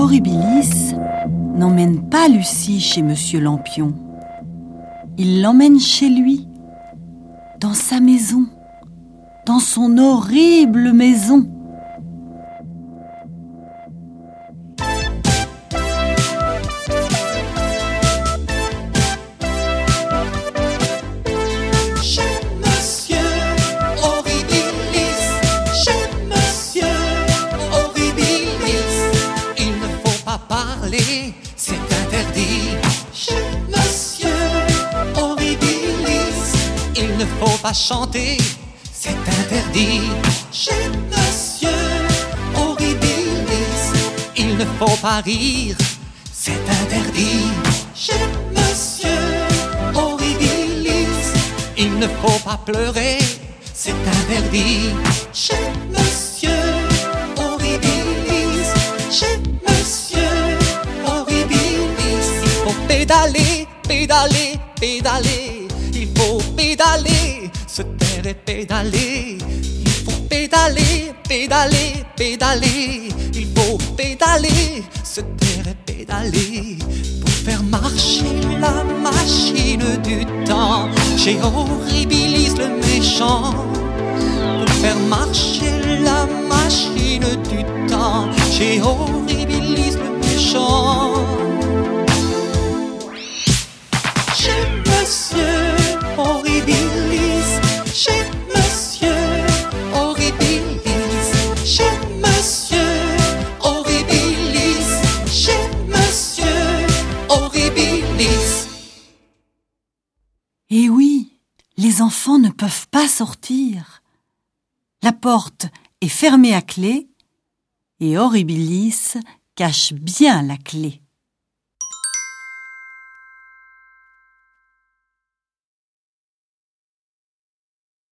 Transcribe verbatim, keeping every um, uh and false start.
Horribilis n'emmène pas Lucie chez Monsieur Lampion. Il l'emmène chez lui, dans sa maison, dans son horrible maison. C'est interdit chez Monsieur Horribilis. Il ne faut pas chanter, c'est interdit chez Monsieur Horribilis. Il ne faut pas rire, c'est interdit chez Monsieur Horribilis. Il ne faut pas pleurer, c'est interdit chez Monsieur Horribilis. Chez Monsieur pédaler, pédaler, pédaler. Il faut pédaler, se taire et pédaler. Il faut pédaler, pédaler, pédaler. Il faut pédaler, se taire et pédaler. Pour faire marcher la machine du temps. Chez Horribilis le méchant. Pour faire marcher la machine du temps. Chez Horribilis le méchant. Monsieur Horribilis, chez Monsieur Horribilis, chez Monsieur Horribilis, chez Monsieur Horribilis. Et oui, les enfants ne peuvent pas sortir. La porte est fermée à clé et Horribilis cache bien la clé.